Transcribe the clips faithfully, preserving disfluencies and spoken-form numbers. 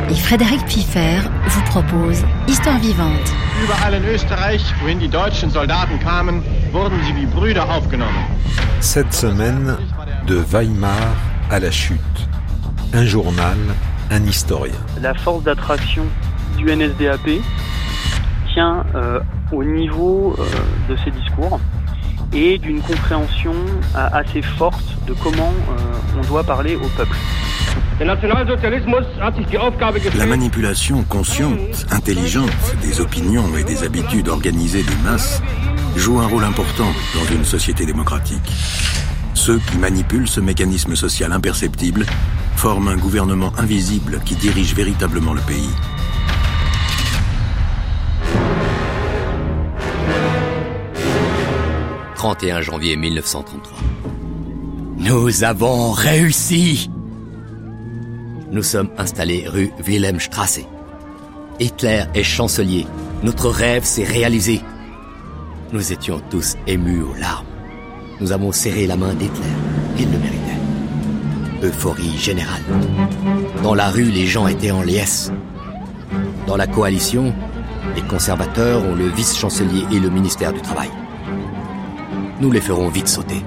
et Frédéric Piffer vous proposent Histoire vivante. Überall in Österreich, wohin die deutschen Soldaten kamen, wurden sie wie Brüder aufgenommen. Cette semaine, de Weimar à la chute. Un journal, un historien. La force d'attraction du N S D A P tient euh, au niveau euh, de ses discours et d'une compréhension euh, assez forte de comment euh, on doit parler au peuple. La manipulation consciente, intelligente des opinions et des habitudes organisées des masses joue un rôle important dans une société démocratique. Ceux qui manipulent ce mécanisme social imperceptible forment un gouvernement invisible qui dirige véritablement le pays. trente et un janvier mille neuf cent trente-trois. Nous avons réussi! Nous sommes installés rue Wilhelmstrasse. Hitler est chancelier. Notre rêve s'est réalisé. Nous étions tous émus aux larmes. Nous avons serré la main d'Hitler. Il le méritait. Euphorie générale. Dans la rue, les gens étaient en liesse. Dans la coalition, les conservateurs ont le vice-chancelier et le ministère du Travail. Nous les ferons vite sauter.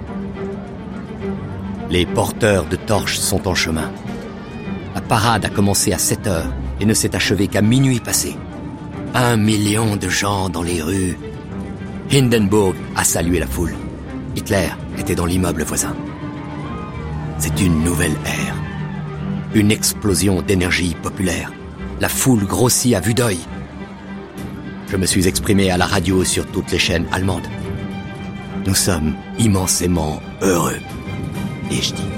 Les porteurs de torches sont en chemin. La parade a commencé à sept heures et ne s'est achevée qu'à minuit passé. Un million de gens dans les rues. Hindenburg a salué la foule. Hitler était dans l'immeuble voisin. C'est une nouvelle ère. Une explosion d'énergie populaire. La foule grossit à vue d'œil. Je me suis exprimé à la radio sur toutes les chaînes allemandes. Nous sommes immensément heureux. Et je dis...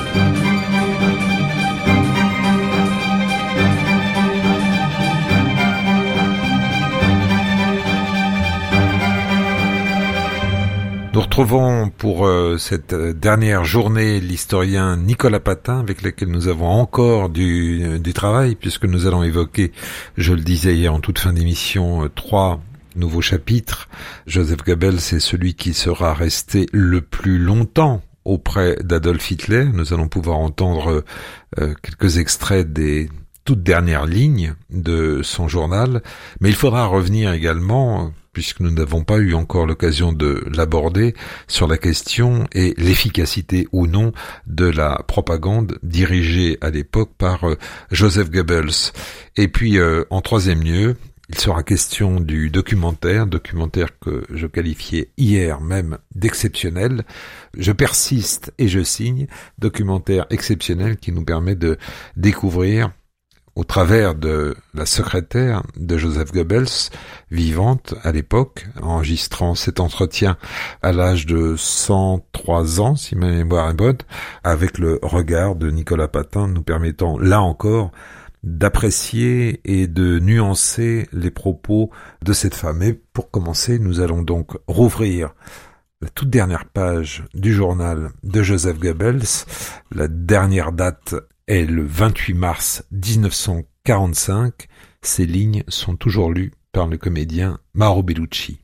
Nous retrouvons pour euh, cette dernière journée l'historien Nicolas Patin, avec lequel nous avons encore du, du travail, puisque nous allons évoquer, je le disais hier en toute fin d'émission, euh, trois nouveaux chapitres. Joseph Goebbels est celui qui sera resté le plus longtemps auprès d'Adolf Hitler. Nous allons pouvoir entendre euh, quelques extraits des toutes dernières lignes de son journal, mais il faudra revenir également, puisque nous n'avons pas eu encore l'occasion de l'aborder, sur la question et l'efficacité ou non de la propagande dirigée à l'époque par euh, Joseph Goebbels. Et puis, euh, en troisième lieu, il sera question du documentaire, documentaire que je qualifiais hier même d'exceptionnel. Je persiste et je signe, documentaire exceptionnel qui nous permet de découvrir, au travers de la secrétaire de Joseph Goebbels, vivante à l'époque, enregistrant cet entretien à l'âge de cent trois ans, si ma mémoire est bonne, avec le regard de Nicolas Patin, nous permettant, là encore, d'apprécier et de nuancer les propos de cette femme. Et pour commencer, nous allons donc rouvrir la toute dernière page du journal de Joseph Goebbels. La dernière date est le vingt-huit mars dix-neuf cent quarante-cinq. Ces lignes sont toujours lues par le comédien Mauro Bellucci.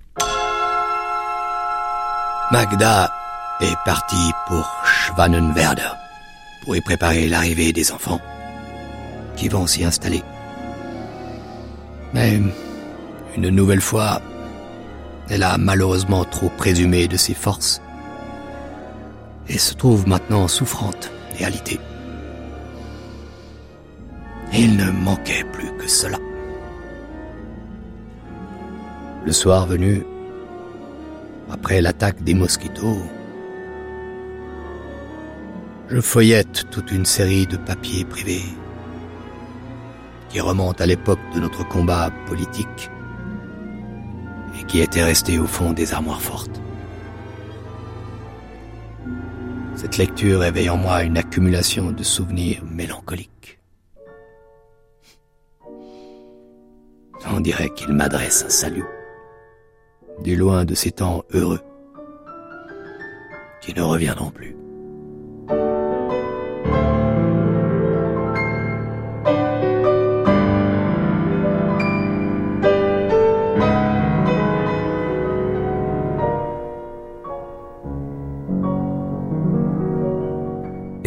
Magda est partie pour Schwanenwerder pour y préparer l'arrivée des enfants qui vont s'y installer. Mais, une nouvelle fois, elle a malheureusement trop présumé de ses forces et se trouve maintenant souffrante et alitée. Il ne manquait plus que cela. Le soir venu, après l'attaque des mosquitos, je feuillette toute une série de papiers privés qui remontent à l'époque de notre combat politique et qui étaient restés au fond des armoires fortes. Cette lecture éveille en moi une accumulation de souvenirs mélancoliques. On dirait qu'il m'adresse un salut, du loin de ces temps heureux, qui ne reviendront plus.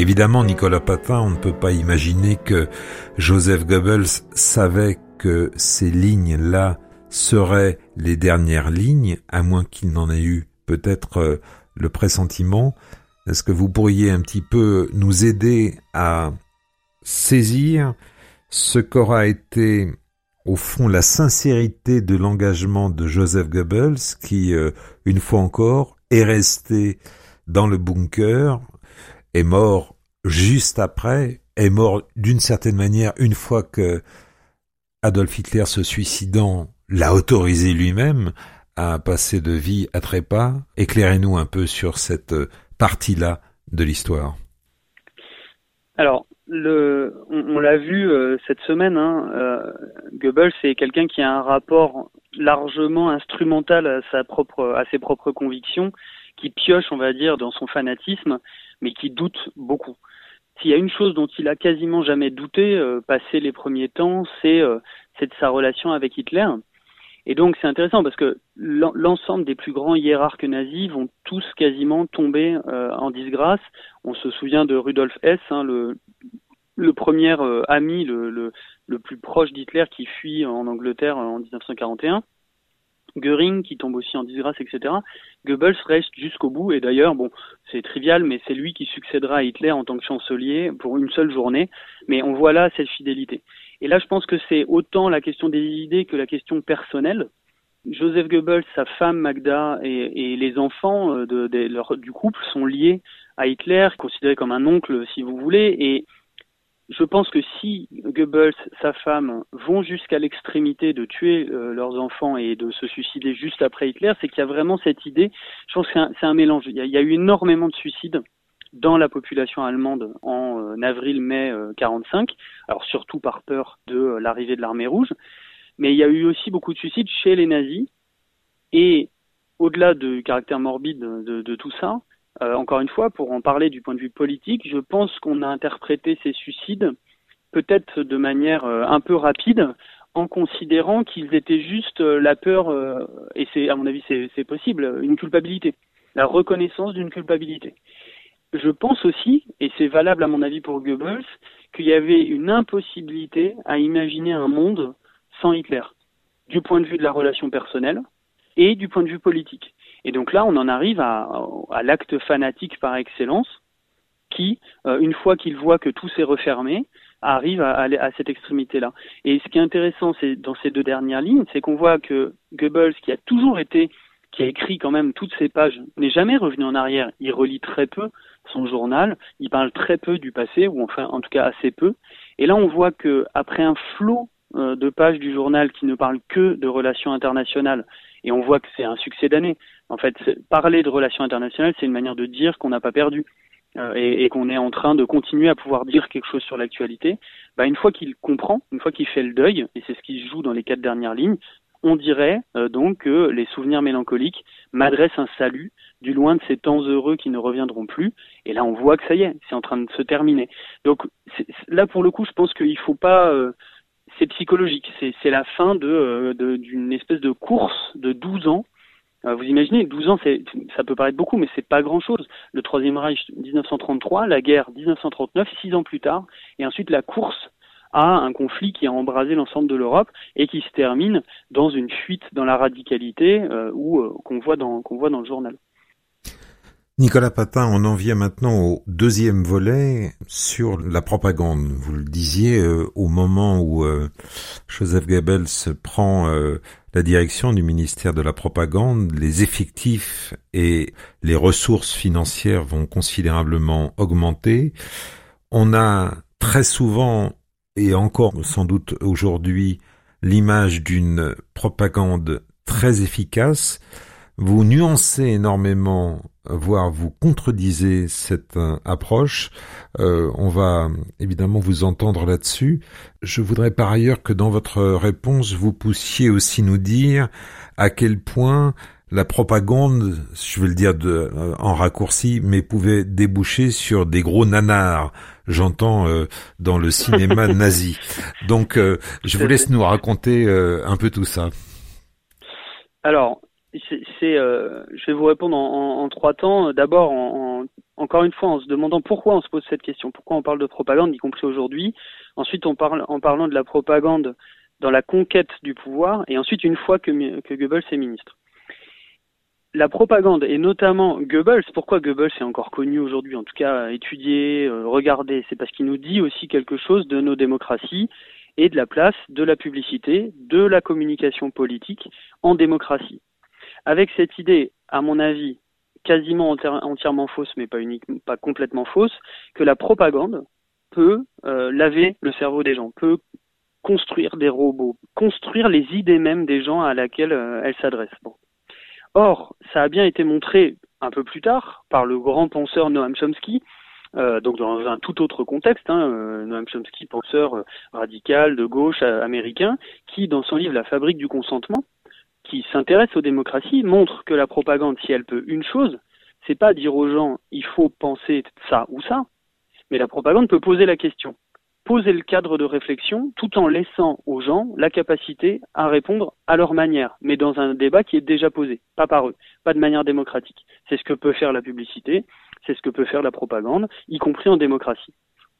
Évidemment, Nicolas Patin, on ne peut pas imaginer que Joseph Goebbels savait que ces lignes-là seraient les dernières lignes, à moins qu'il n'en ait eu peut-être le pressentiment. Est-ce que vous pourriez un petit peu nous aider à saisir ce qu'aura été, au fond, la sincérité de l'engagement de Joseph Goebbels, qui, une fois encore, est resté dans le bunker, est mort juste après, est mort d'une certaine manière une fois que Adolf Hitler, se suicidant, l'a autorisé lui-même à passer de vie à trépas. Éclairez-nous un peu sur cette partie-là de l'histoire. Alors, le, on, on l'a vu euh, cette semaine, hein, euh, Goebbels c'est quelqu'un qui a un rapport largement instrumental à, sa propre, à ses propres convictions, qui pioche, on va dire, dans son fanatisme, mais qui doute beaucoup. S'il y a une chose dont il a quasiment jamais douté, euh, passé les premiers temps, c'est, euh, c'est de sa relation avec Hitler. Et donc c'est intéressant parce que l'ensemble des plus grands hiérarques nazis vont tous quasiment tomber euh, en disgrâce. On se souvient de Rudolf Hess, hein, le, le premier euh, ami, le, le, le plus proche d'Hitler qui fuit en Angleterre en dix-neuf cent quarante et un. Göring qui tombe aussi en disgrâce, et cetera. Goebbels reste jusqu'au bout, et d'ailleurs, bon, c'est trivial, mais c'est lui qui succédera à Hitler en tant que chancelier pour une seule journée, mais on voit là cette fidélité. Et là, je pense que c'est autant la question des idées que la question personnelle. Joseph Goebbels, sa femme Magda et, et les enfants de, de leur, du couple sont liés à Hitler, considérés comme un oncle, si vous voulez, et je pense que si Goebbels, sa femme, vont jusqu'à l'extrémité de tuer euh, leurs enfants et de se suicider juste après Hitler, c'est qu'il y a vraiment cette idée, je pense que c'est un, c'est un mélange. Il y, a, il y a eu énormément de suicides dans la population allemande en euh, avril-mai euh, quarante-cinq, alors surtout par peur de euh, l'arrivée de l'armée rouge, mais il y a eu aussi beaucoup de suicides chez les nazis, et au-delà du caractère morbide de, de tout ça, Euh, encore une fois, pour en parler du point de vue politique, je pense qu'on a interprété ces suicides peut-être de manière euh, un peu rapide, en considérant qu'ils étaient juste euh, la peur, euh, et c'est à mon avis c'est, c'est possible, une culpabilité, la reconnaissance d'une culpabilité. Je pense aussi, et c'est valable à mon avis pour Goebbels, qu'il y avait une impossibilité à imaginer un monde sans Hitler, du point de vue de la relation personnelle et du point de vue politique. Et donc là, on en arrive à, à l'acte fanatique par excellence qui, euh, une fois qu'il voit que tout s'est refermé, arrive à, à, à cette extrémité-là. Et ce qui est intéressant c'est, dans ces deux dernières lignes, c'est qu'on voit que Goebbels, qui a toujours été, qui a écrit quand même toutes ces pages, n'est jamais revenu en arrière. Il relit très peu son journal, il parle très peu du passé, ou enfin en tout cas assez peu. Et là, on voit que après un flot euh, de pages du journal qui ne parle que de relations internationales, et on voit que c'est un succès d'année. En fait, parler de relations internationales, c'est une manière de dire qu'on n'a pas perdu euh, et, et qu'on est en train de continuer à pouvoir dire quelque chose sur l'actualité. Bah, une fois qu'il comprend, une fois qu'il fait le deuil, et c'est ce qui se joue dans les quatre dernières lignes, on dirait euh, donc que les souvenirs mélancoliques m'adressent un salut du loin de ces temps heureux qui ne reviendront plus. Et là, on voit que ça y est, c'est en train de se terminer. Donc c'est, là, pour le coup, je pense qu'il faut pas... Euh, c'est psychologique, c'est, c'est la fin de, de, d'une espèce de course de douze ans. Vous imaginez, douze ans, c'est, ça peut paraître beaucoup, mais c'est pas grand-chose. Le Troisième Reich, dix-neuf cent trente-trois, la guerre, dix-neuf cent trente-neuf, six ans plus tard, et ensuite la course à un conflit qui a embrasé l'ensemble de l'Europe et qui se termine dans une fuite dans la radicalité euh, où, euh, qu'on voit dans, qu'on voit dans le journal. Nicolas Patin, on en vient maintenant au deuxième volet sur la propagande. Vous le disiez, euh, au moment où euh, Joseph Goebbels prend euh, la direction du ministère de la propagande, les effectifs et les ressources financières vont considérablement augmenter. On a très souvent, et encore sans doute aujourd'hui, l'image d'une propagande très efficace. Vous nuancez énormément, voire vous contredisez cette euh, approche. Euh, on va évidemment vous entendre là-dessus. Je voudrais par ailleurs que dans votre réponse, vous puissiez aussi nous dire à quel point la propagande, je vais le dire de, euh, en raccourci, mais pouvait déboucher sur des gros nanars. J'entends euh, dans le cinéma nazi. Donc, euh, je vous laisse nous raconter euh, un peu tout ça. Alors, c'est, c'est euh, je vais vous répondre en, en, en trois temps. D'abord, en, en, encore une fois, en se demandant pourquoi on se pose cette question, pourquoi on parle de propagande, y compris aujourd'hui. Ensuite, on parle en parlant de la propagande dans la conquête du pouvoir, et ensuite une fois que, que Goebbels est ministre. La propagande, et notamment Goebbels, pourquoi Goebbels est encore connu aujourd'hui, en tout cas étudié, euh, regardé, c'est parce qu'il nous dit aussi quelque chose de nos démocraties et de la place de la publicité, de la communication politique en démocratie. Avec cette idée, à mon avis, quasiment enti- entièrement fausse, mais pas uniquement, pas complètement fausse, que la propagande peut euh, laver le cerveau des gens, peut construire des robots, construire les idées mêmes des gens à laquelle euh, elle s'adresse. Bon. Or, ça a bien été montré un peu plus tard par le grand penseur Noam Chomsky, euh, donc dans un tout autre contexte, hein, euh, Noam Chomsky, penseur euh, radical de gauche euh, américain, qui dans son livre La fabrique du consentement, qui s'intéresse aux démocraties, montre que la propagande, si elle peut une chose, c'est pas dire aux gens il faut penser ça ou ça, mais la propagande peut poser la question. Poser le cadre de réflexion tout en laissant aux gens la capacité à répondre à leur manière, mais dans un débat qui est déjà posé, pas par eux, pas de manière démocratique. C'est ce que peut faire la publicité, c'est ce que peut faire la propagande, y compris en démocratie.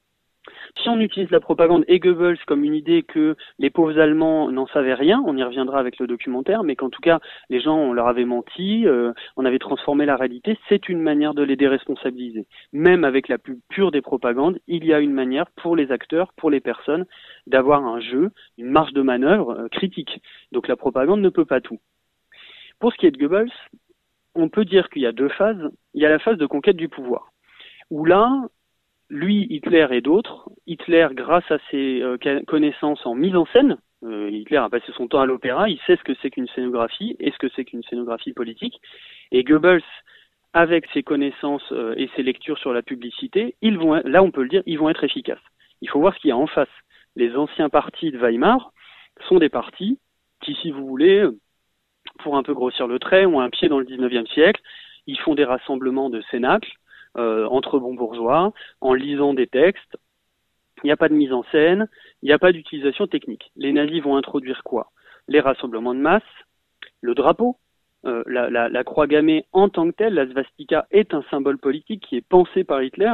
Si on utilise la propagande et Goebbels comme une idée que les pauvres Allemands n'en savaient rien, on y reviendra avec le documentaire, mais qu'en tout cas les gens on leur avait menti, euh, on avait transformé la réalité, c'est une manière de les déresponsabiliser. Même avec la plus pure des propagandes, il y a une manière pour les acteurs, pour les personnes, d'avoir un jeu, une marge de manœuvre euh, critique. Donc la propagande ne peut pas tout. Pour ce qui est de Goebbels, on peut dire qu'il y a deux phases. Il y a la phase de conquête du pouvoir, où là, lui, Hitler et d'autres, Hitler, grâce à ses euh, connaissances en mise en scène, euh, Hitler a passé son temps à l'opéra, il sait ce que c'est qu'une scénographie et ce que c'est qu'une scénographie politique, et Goebbels, avec ses connaissances euh, et ses lectures sur la publicité, ils vont, là on peut le dire, ils vont être efficaces. Il faut voir ce qu'il y a en face. Les anciens partis de Weimar sont des partis qui, si vous voulez, pour un peu grossir le trait, ont un pied dans le dix-neuvième siècle, ils font des rassemblements de cénacles, Euh, entre bons bourgeois, en lisant des textes. Il n'y a pas de mise en scène, il n'y a pas d'utilisation technique. Les nazis vont introduire quoi? Les rassemblements de masse, le drapeau, euh, la, la, la croix gammée en tant que telle, la svastika est un symbole politique qui est pensé par Hitler,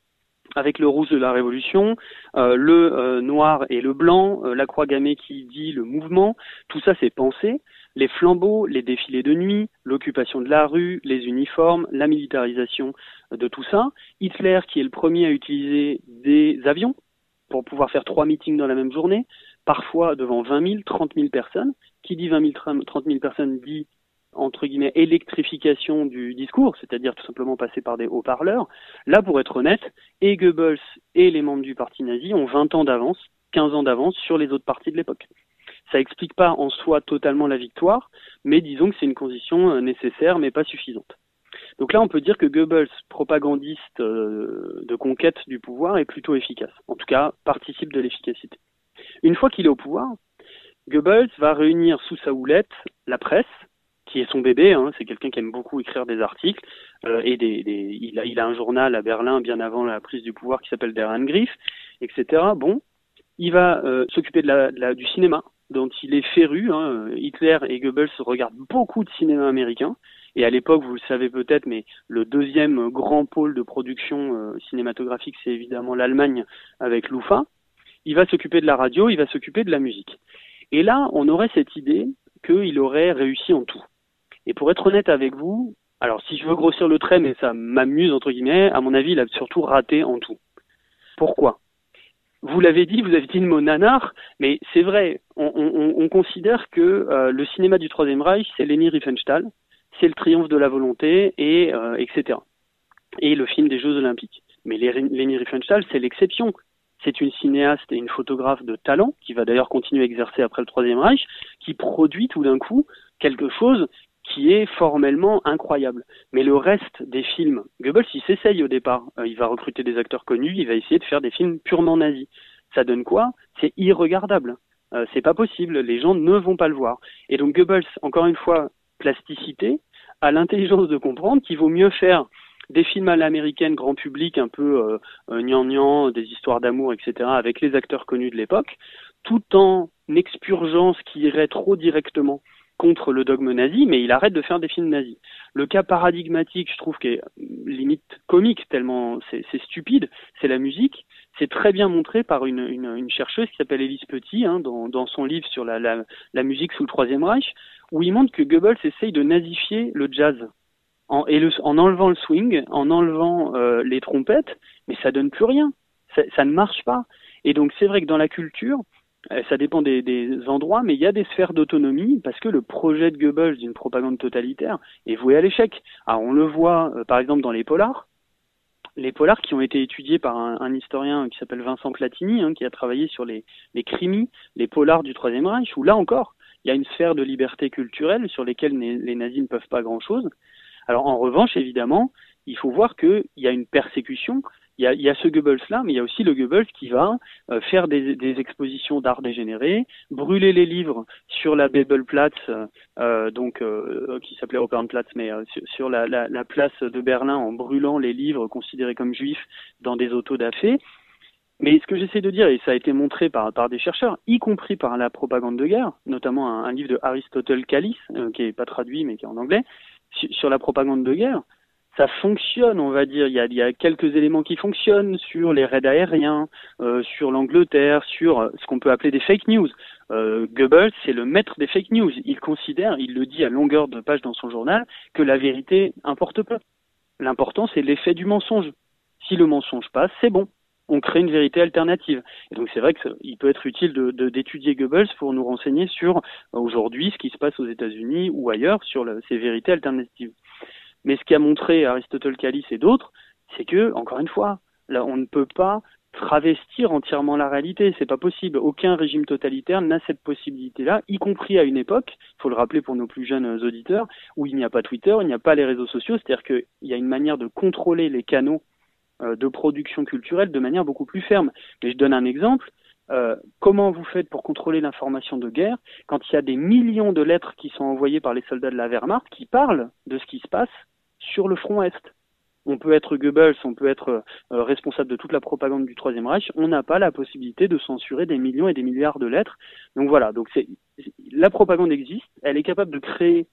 avec le rouge de la Révolution, euh, le euh, noir et le blanc, euh, la croix gammée qui dit le mouvement, tout ça c'est pensé. Les flambeaux, les défilés de nuit, l'occupation de la rue, les uniformes, la militarisation de tout ça. Hitler qui est le premier à utiliser des avions pour pouvoir faire trois meetings dans la même journée, parfois devant vingt mille, trente mille personnes. Qui dit vingt mille, trente mille personnes dit, entre guillemets, électrification du discours, c'est-à-dire tout simplement passer par des haut-parleurs. Là, pour être honnête, et Goebbels et les membres du parti nazi ont vingt ans d'avance, quinze ans d'avance sur les autres partis de l'époque. Ça explique pas en soi totalement la victoire, mais disons que c'est une condition nécessaire, mais pas suffisante. Donc là, on peut dire que Goebbels, propagandiste euh, de conquête du pouvoir, est plutôt efficace. En tout cas, participe de l'efficacité. Une fois qu'il est au pouvoir, Goebbels va réunir sous sa houlette la presse, qui est son bébé, hein, c'est quelqu'un qui aime beaucoup écrire des articles, euh, et des, des, il, a, il a un journal à Berlin bien avant la prise du pouvoir qui s'appelle Der Angriff, et cetera. Bon, il va euh, s'occuper de la, de la, du cinéma, dont il est féru. Hein. Hitler et Goebbels regardent beaucoup de cinéma américain, et à l'époque, vous le savez peut-être, mais le deuxième grand pôle de production euh, cinématographique, c'est évidemment l'Allemagne avec l'U F A. Il va s'occuper de la radio, il va s'occuper de la musique. Et là, on aurait cette idée qu'il aurait réussi en tout. Et pour être honnête avec vous, alors si je veux grossir le trait, mais ça m'amuse entre guillemets, à mon avis, il a surtout raté en tout. Pourquoi ? Vous l'avez dit, vous avez dit le mot nanar, mais c'est vrai, on, on, on considère que euh, le cinéma du Troisième Reich, c'est Leni Riefenstahl, c'est le triomphe de la volonté, et euh, et cetera. Et le film des Jeux Olympiques. Mais Leni Riefenstahl, c'est l'exception. C'est une cinéaste et une photographe de talent, qui va d'ailleurs continuer à exercer après le Troisième Reich, qui produit tout d'un coup quelque chose qui est formellement incroyable. Mais le reste des films, Goebbels, il s'essaye au départ. Euh, il va recruter des acteurs connus, il va essayer de faire des films purement nazis. Ça donne quoi ? C'est irregardable. Euh, c'est pas possible, les gens ne vont pas le voir. Et donc Goebbels, encore une fois, plasticité, a l'intelligence de comprendre qu'il vaut mieux faire des films à l'américaine, grand public, un peu euh, euh, gnangnan, des histoires d'amour, et cetera, avec les acteurs connus de l'époque, tout en expurgeant ce qui irait trop directement contre le dogme nazi, mais il arrête de faire des films nazis. Le cas paradigmatique, je trouve, qui est limite comique, tellement c'est, c'est stupide, c'est la musique. C'est très bien montré par une, une, une chercheuse qui s'appelle Élise Petit, hein, dans, dans son livre sur la, la, la musique sous le Troisième Reich, où il montre que Goebbels essaye de nazifier le jazz. En, et le, en enlevant le swing, en enlevant euh, les trompettes, mais ça donne plus rien. Ça, ça ne marche pas. Et donc c'est vrai que dans la culture, ça dépend des, des endroits, mais il y a des sphères d'autonomie parce que le projet de Goebbels d'une propagande totalitaire est voué à l'échec. Alors on le voit euh, par exemple dans les polars, les polars qui ont été étudiés par un, un historien qui s'appelle Vincent Platini, hein, qui a travaillé sur les, les crimis, les polars du Troisième Reich, où là encore, il y a une sphère de liberté culturelle sur lesquelles les, les nazis ne peuvent pas grand-chose. Alors en revanche, évidemment, il faut voir qu'il y a une persécution. Il y a, il y a ce Goebbels-là, mais il y a aussi le Goebbels qui va euh, faire des, des expositions d'art dégénéré, brûler les livres sur la Bebelplatz, euh, donc euh, qui s'appelait Opernplatz, mais euh, sur, sur la, la, la place de Berlin, en brûlant les livres considérés comme juifs dans des autos da fé. Mais ce que j'essaie de dire, et ça a été montré par, par des chercheurs, y compris par la propagande de guerre, notamment un, un livre de Aristotle Kallis, euh, qui est pas traduit mais qui est en anglais, sur, sur la propagande de guerre. Ça fonctionne, on va dire. Il y a, il y a quelques éléments qui fonctionnent sur les raids aériens, euh, sur l'Angleterre, sur ce qu'on peut appeler des fake news. Euh, Goebbels, c'est le maître des fake news. Il considère, il le dit à longueur de page dans son journal, que la vérité importe peu. L'important, c'est l'effet du mensonge. Si le mensonge passe, c'est bon. On crée une vérité alternative. Et donc c'est vrai qu'il peut être utile de, de, d'étudier Goebbels pour nous renseigner sur, aujourd'hui, ce qui se passe aux États-Unis ou ailleurs, sur le, ces vérités alternatives. Mais ce qu'a montré Aristotle Kallis et d'autres, c'est que, encore une fois, là, on ne peut pas travestir entièrement la réalité. C'est pas possible. Aucun régime totalitaire n'a cette possibilité-là, y compris à une époque, il faut le rappeler pour nos plus jeunes auditeurs, où il n'y a pas Twitter, il n'y a pas les réseaux sociaux. C'est-à-dire qu'il y a une manière de contrôler les canaux euh, de production culturelle de manière beaucoup plus ferme. Mais je donne un exemple. Euh, comment vous faites pour contrôler l'information de guerre quand il y a des millions de lettres qui sont envoyées par les soldats de la Wehrmacht qui parlent de ce qui se passe sur le front Est? On peut être Goebbels, on peut être euh, responsable de toute la propagande du Troisième Reich, on n'a pas la possibilité de censurer des millions et des milliards de lettres. Donc voilà, donc c'est, la propagande existe, elle est capable de créer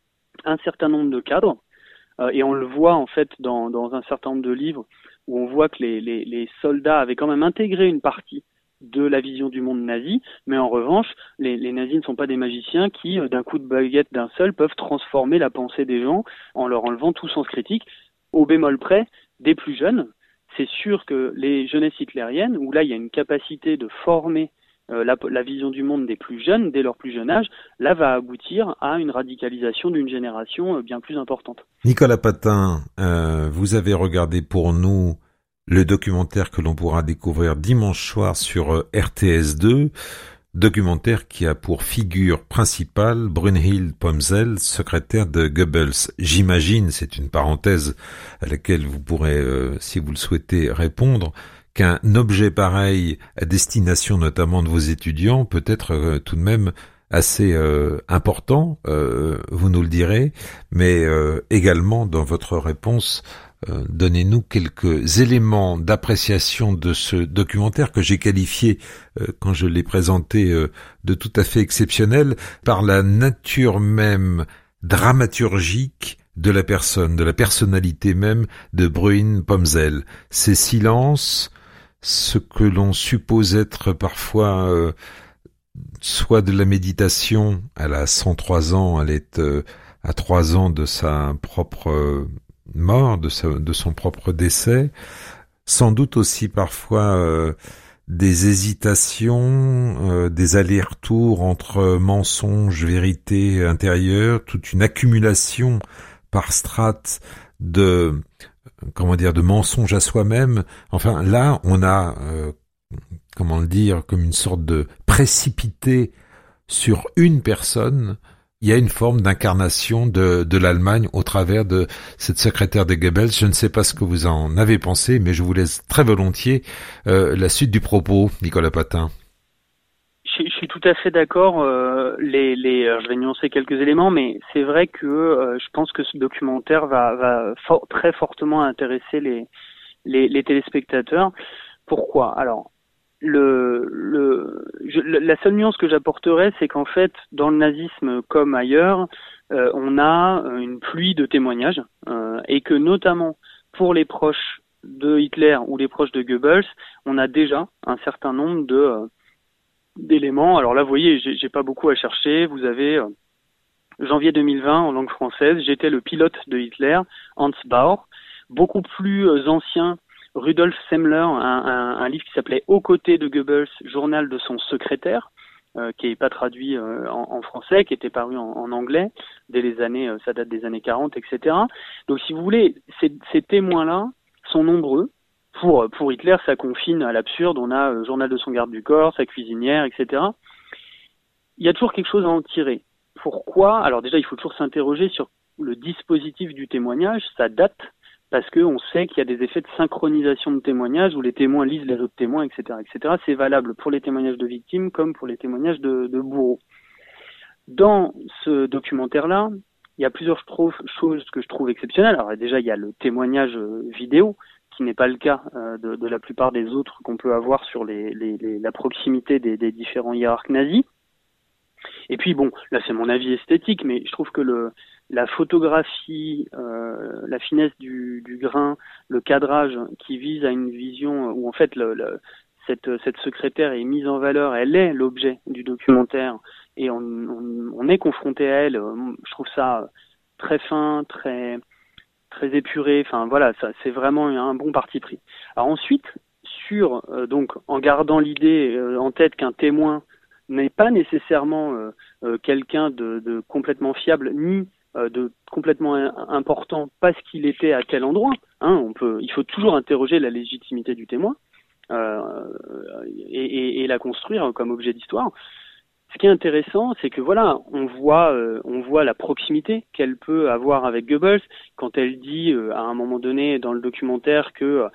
un certain nombre de cadres, euh, et on le voit en fait dans, dans un certain nombre de livres où on voit que les, les, les soldats avaient quand même intégré une partie de la vision du monde nazi, mais en revanche, les, les nazis ne sont pas des magiciens qui, d'un coup de baguette d'un seul, peuvent transformer la pensée des gens en leur enlevant tout sens critique, au bémol près des plus jeunes. C'est sûr que les jeunesses hitlériennes, où là il y a une capacité de former euh, la, la vision du monde des plus jeunes, dès leur plus jeune âge, là va aboutir à une radicalisation d'une génération euh, bien plus importante. Nicolas Patin, euh, vous avez regardé pour nous le documentaire que l'on pourra découvrir dimanche soir sur R T S deux, documentaire qui a pour figure principale Brünnhild Pomzel, secrétaire de Goebbels. J'imagine, c'est une parenthèse à laquelle vous pourrez, euh, si vous le souhaitez, répondre, qu'un objet pareil à destination notamment de vos étudiants peut être euh, tout de même assez euh, important, euh, vous nous le direz, mais euh, également dans votre réponse, Euh, donnez-nous quelques éléments d'appréciation de ce documentaire que j'ai qualifié, euh, quand je l'ai présenté, euh, de tout à fait exceptionnel, par la nature même dramaturgique de la personne, de la personnalité même de Brünnhild Pomzel. Ces silences, ce que l'on suppose être parfois euh, soit de la méditation, elle a cent trois ans, elle est euh, à trois ans de sa propre euh, mort, de, sa, de son propre décès, sans doute aussi parfois euh, des hésitations, euh, des allers-retours entre mensonges, vérité intérieure, toute une accumulation par strates de, comment dire, de mensonges à soi-même. Enfin, là, on a, euh, comment le dire, comme une sorte de précipité sur une personne. Il y a une forme d'incarnation de, de l'Allemagne au travers de cette secrétaire de Goebbels. Je ne sais pas ce que vous en avez pensé, mais je vous laisse très volontiers euh, la suite du propos, Nicolas Patin. Je, je suis tout à fait d'accord. Euh, les, les, je vais nuancer quelques éléments, mais c'est vrai que euh, je pense que ce documentaire va, va for- très fortement intéresser les, les, les téléspectateurs. Pourquoi ? Alors, le, le, je, la seule nuance que j'apporterais, c'est qu'en fait, dans le nazisme comme ailleurs, euh, on a une pluie de témoignages euh, et que notamment pour les proches de Hitler ou les proches de Goebbels, on a déjà un certain nombre de euh, d'éléments. Alors là, vous voyez, j'ai, j'ai pas beaucoup à chercher. Vous avez euh, janvier deux mille vingt en langue française, j'étais le pilote de Hitler, Hans Bauer, beaucoup plus euh, ancien. Rudolf Semler, un, un, un livre qui s'appelait Aux côtés de Goebbels, journal de son secrétaire, euh, qui n'est pas traduit euh, en, en français, qui était paru en, en anglais dès les années, euh, ça date des années quarante, et cetera. Donc, si vous voulez, ces, ces témoins-là sont nombreux. Pour pour Hitler, ça confine à l'absurde. On a euh, journal de son garde du corps, sa cuisinière, et cetera. Il y a toujours quelque chose à en tirer. Pourquoi ? Alors déjà, il faut toujours s'interroger sur le dispositif du témoignage, sa date. Parce qu'on sait qu'il y a des effets de synchronisation de témoignages où les témoins lisent les autres témoins, et cetera, et cetera. C'est valable pour les témoignages de victimes comme pour les témoignages de, de bourreaux. Dans ce documentaire-là, il y a plusieurs choses que je trouve exceptionnelles. Alors déjà, il y a le témoignage vidéo, qui n'est pas le cas euh, de, de la plupart des autres qu'on peut avoir sur les, les, les, la proximité des, des différents hiérarques nazis. Et puis bon, là c'est mon avis esthétique, mais je trouve que le la photographie, euh, la finesse du, du grain, le cadrage qui vise à une vision où en fait le, le, cette, cette secrétaire est mise en valeur, elle est l'objet du documentaire et on, on, on est confronté à elle. Je trouve ça très fin, très très épuré. Enfin voilà, ça c'est vraiment un bon parti pris. Alors ensuite, sur euh, donc en gardant l'idée euh, en tête qu'un témoin n'est pas nécessairement euh, euh, quelqu'un de, de complètement fiable ni euh, de complètement important parce qu'il était à tel endroit. Hein, on peut, il faut toujours interroger la légitimité du témoin euh, et, et, et la construire comme objet d'histoire. Ce qui est intéressant, c'est que voilà, on voit, euh, on voit la proximité qu'elle peut avoir avec Goebbels quand elle dit euh, à un moment donné dans le documentaire que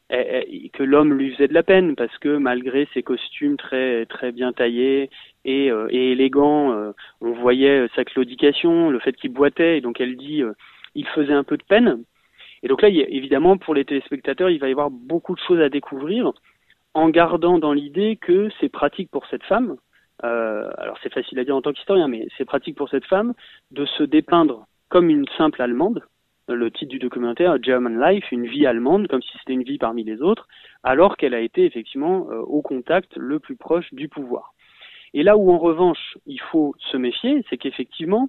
que l'homme lui faisait de la peine parce que malgré ses costumes très très bien taillés et, euh, et élégants, euh, on voyait sa claudication, le fait qu'il boitait, et donc elle dit euh, il faisait un peu de peine. Et donc là, il y a, évidemment, pour les téléspectateurs, il va y avoir beaucoup de choses à découvrir en gardant dans l'idée que c'est pratique pour cette femme, euh, alors c'est facile à dire en tant qu'historien, mais c'est pratique pour cette femme de se dépeindre comme une simple Allemande. Le titre du documentaire, German Life, une vie allemande, comme si c'était une vie parmi les autres, alors qu'elle a été effectivement euh, au contact le plus proche du pouvoir. Et là où en revanche il faut se méfier, c'est qu'effectivement,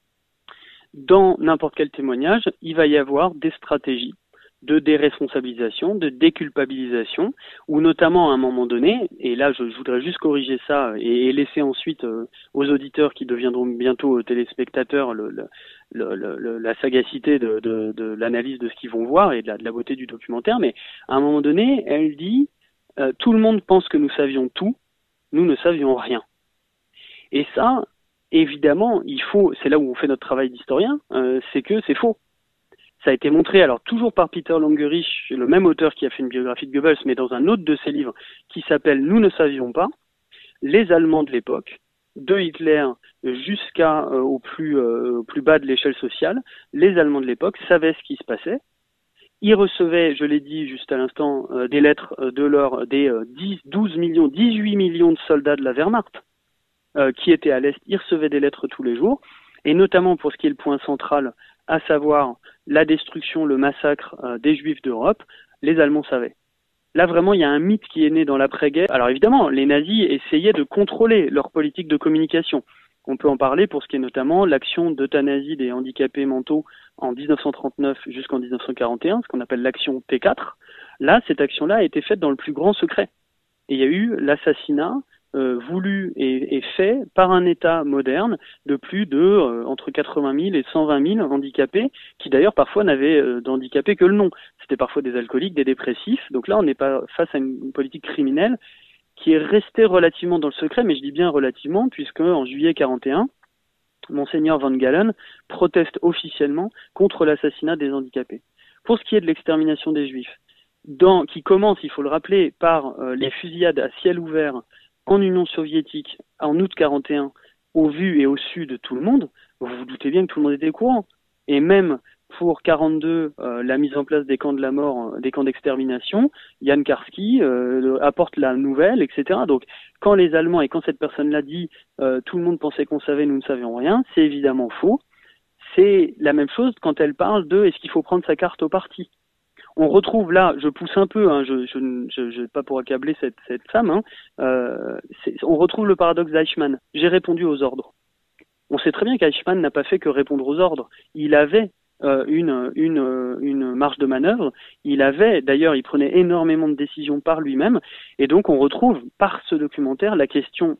dans n'importe quel témoignage, il va y avoir des stratégies de déresponsabilisation, de déculpabilisation, où notamment à un moment donné, et là je, je voudrais juste corriger ça et, et laisser ensuite euh, aux auditeurs qui deviendront bientôt téléspectateurs le, le, le, le, la sagacité de, de, de l'analyse de ce qu'ils vont voir et de la, de la beauté du documentaire, mais à un moment donné, elle dit euh, tout le monde pense que nous savions tout, nous ne savions rien. Et ça, évidemment, il faut, c'est là où on fait notre travail d'historien, euh, c'est que c'est faux. Ça a été montré, alors toujours par Peter Longerich, le même auteur qui a fait une biographie de Goebbels, mais dans un autre de ses livres, qui s'appelle « Nous ne savions pas », les Allemands de l'époque, de Hitler jusqu'à euh, au plus euh, au plus bas de l'échelle sociale, les Allemands de l'époque savaient ce qui se passait. Ils recevaient, je l'ai dit juste à l'instant, euh, des lettres euh, de leurs des euh, dix, douze millions, dix-huit millions de soldats de la Wehrmacht euh, qui étaient à l'Est. Ils recevaient des lettres tous les jours, et notamment pour ce qui est le point central, à savoir la destruction, le massacre euh, des Juifs d'Europe, les Allemands savaient. Là, vraiment, il y a un mythe qui est né dans l'après-guerre. Alors évidemment, les nazis essayaient de contrôler leur politique de communication. On peut en parler pour ce qui est notamment l'action d'euthanasie des handicapés mentaux en dix-neuf cent trente-neuf jusqu'en dix-neuf cent quarante et un, ce qu'on appelle l'action T quatre. Là, cette action-là a été faite dans le plus grand secret. Et il y a eu l'assassinat Euh, voulu et, et fait par un État moderne de plus de euh, entre quatre-vingt mille et cent vingt mille handicapés, qui d'ailleurs parfois n'avaient euh, d'handicapés que le nom. C'était parfois des alcooliques, des dépressifs. Donc là, on n'est pas face à une, une politique criminelle qui est restée relativement dans le secret, mais je dis bien relativement, puisque en juillet quarante et un, Monseigneur Van Galen proteste officiellement contre l'assassinat des handicapés. Pour ce qui est de l'extermination des Juifs, dans, qui commence, il faut le rappeler, par euh, les fusillades à ciel ouvert en Union soviétique, en août quarante et un, au vu et au su de tout le monde, vous vous doutez bien que tout le monde était au courant. Et même pour quarante-deux, euh, la mise en place des camps de la mort, des camps d'extermination. Jan Karski euh, apporte la nouvelle, et cetera. Donc, quand les Allemands et quand cette personne-là dit euh, tout le monde pensait qu'on savait, nous ne savions rien, c'est évidemment faux. C'est la même chose quand elle parle de est-ce qu'il faut prendre sa carte au parti. On retrouve là, je pousse un peu, hein, je je je, je pas pour accabler cette cette femme, hein, euh, on retrouve le paradoxe d'Eichmann. J'ai répondu aux ordres. On sait très bien qu'Eichmann n'a pas fait que répondre aux ordres. Il avait euh, une une une marge de manœuvre. Il avait, d'ailleurs, il prenait énormément de décisions par lui-même. Et donc, on retrouve par ce documentaire la question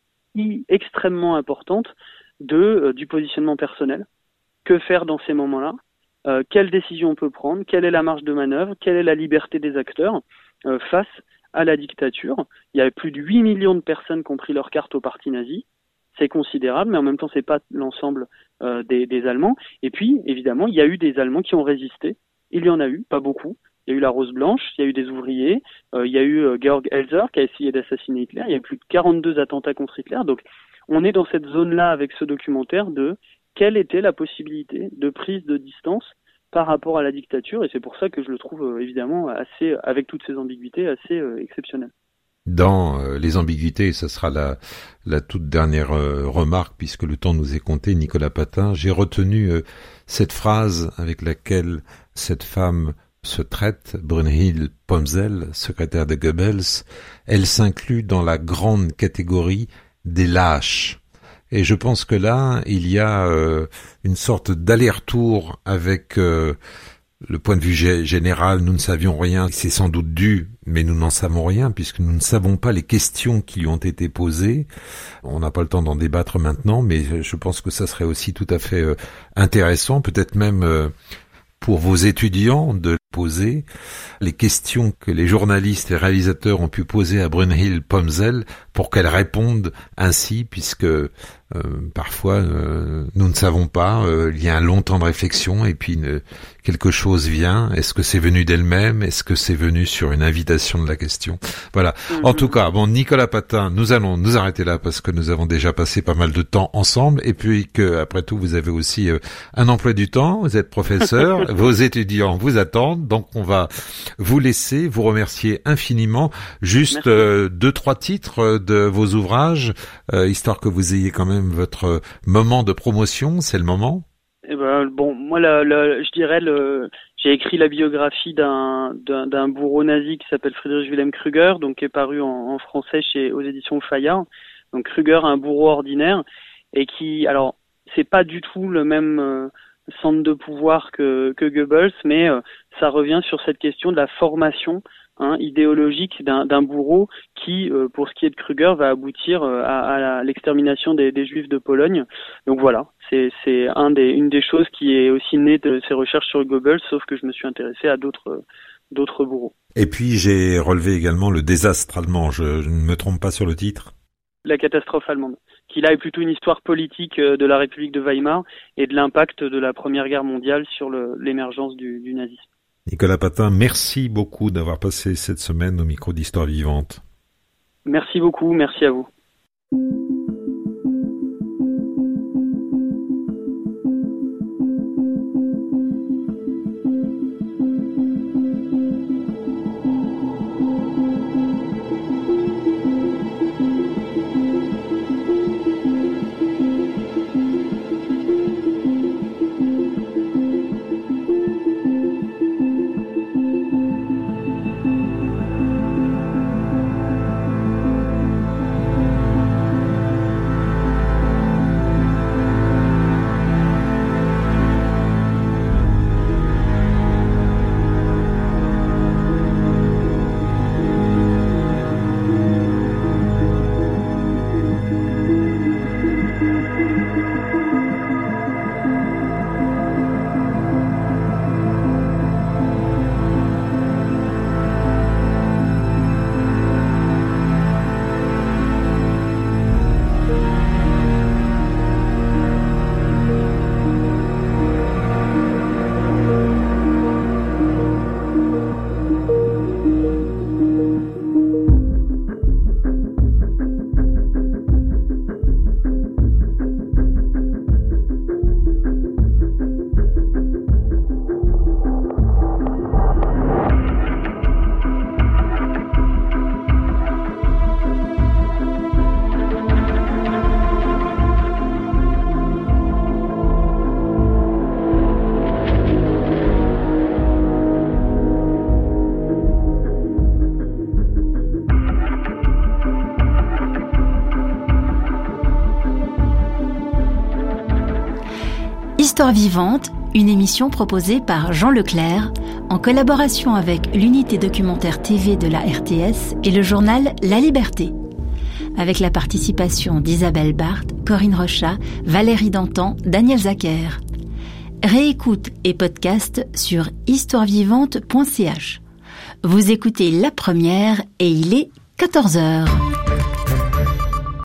extrêmement importante de euh, du positionnement personnel. Que faire dans ces moments-là? Euh, quelle décision on peut prendre, quelle est la marge de manœuvre, quelle est la liberté des acteurs euh, face à la dictature. Il y avait plus de huit millions de personnes qui ont pris leur carte au parti nazi, c'est considérable, mais en même temps c'est pas l'ensemble euh, des, des Allemands. Et puis évidemment il y a eu des Allemands qui ont résisté, il y en a eu, pas beaucoup. Il y a eu la Rose Blanche, il y a eu des ouvriers, euh, il y a eu euh, Georg Elser qui a essayé d'assassiner Hitler, il y a eu plus de quarante-deux attentats contre Hitler. Donc on est dans cette zone-là avec ce documentaire de quelle était la possibilité de prise de distance par rapport à la dictature, et c'est pour ça que je le trouve euh, évidemment assez, avec toutes ces ambiguïtés, assez euh, exceptionnel. Dans euh, les ambiguïtés, ça sera la, la toute dernière euh, remarque, puisque le temps nous est compté, Nicolas Patin, j'ai retenu euh, cette phrase avec laquelle cette femme se traite, Brünnhild Pomzel, secrétaire de Goebbels, elle s'inclut dans la grande catégorie des lâches. Et je pense que là, il y a euh, une sorte d'aller-retour avec euh, le point de vue g- général. Nous ne savions rien, c'est sans doute dû, mais nous n'en savons rien puisque nous ne savons pas les questions qui lui ont été posées. On n'a pas le temps d'en débattre maintenant, mais je pense que ça serait aussi tout à fait euh, intéressant, peut-être même euh, pour vos étudiants de poser les questions que les journalistes et réalisateurs ont pu poser à Brünnhild Pomzel pour qu'elle réponde ainsi, puisque euh, parfois euh, nous ne savons pas, euh, il y a un long temps de réflexion et puis une, quelque chose vient. Est-ce que c'est venu d'elle-même? Est-ce que c'est venu sur une invitation de la question? Voilà. Mm-hmm. En tout cas, bon, Nicolas Patin, nous allons nous arrêter là parce que nous avons déjà passé pas mal de temps ensemble et puis que après tout vous avez aussi euh, un emploi du temps, vous êtes professeur, vos étudiants vous attendent. Donc on va vous laisser, vous remercier infiniment. Juste euh, deux, trois titres de vos ouvrages, euh, histoire que vous ayez quand même votre moment de promotion, c'est le moment. Eh ben, bon, moi, la, la, je dirais, le, j'ai écrit la biographie d'un, d'un, d'un bourreau nazi qui s'appelle Friedrich Wilhelm Krüger, donc qui est paru en, en français chez, aux éditions Fayard. Donc Krüger, un bourreau ordinaire, et qui, alors, c'est pas du tout le même euh, centre de pouvoir que, que Goebbels, mais euh, ça revient sur cette question de la formation hein, idéologique d'un, d'un bourreau qui, euh, pour ce qui est de Krüger, va aboutir euh, à, à la, l'extermination des, des Juifs de Pologne. Donc voilà, c'est, c'est un des, une des choses qui est aussi née de ces recherches sur Goebbels, sauf que je me suis intéressé à d'autres, d'autres bourreaux. Et puis j'ai relevé également le désastre allemand, je, je ne me trompe pas sur le titre. La catastrophe allemande, qui là est plutôt une histoire politique de la République de Weimar et de l'impact de la Première Guerre mondiale sur le, l'émergence du, du nazisme. Nicolas Patin, merci beaucoup d'avoir passé cette semaine au micro d'Histoire Vivante. Merci beaucoup, merci à vous. Histoire vivante, une émission proposée par Jean Leclerc en collaboration avec l'unité documentaire T V de la R T S et le journal La Liberté. Avec la participation d'Isabelle Barthes, Corinne Rochat, Valérie Dantan, Daniel Zacher. Réécoute et podcast sur histoire vivante point c h. Vous écoutez La Première et il est quatorze heures.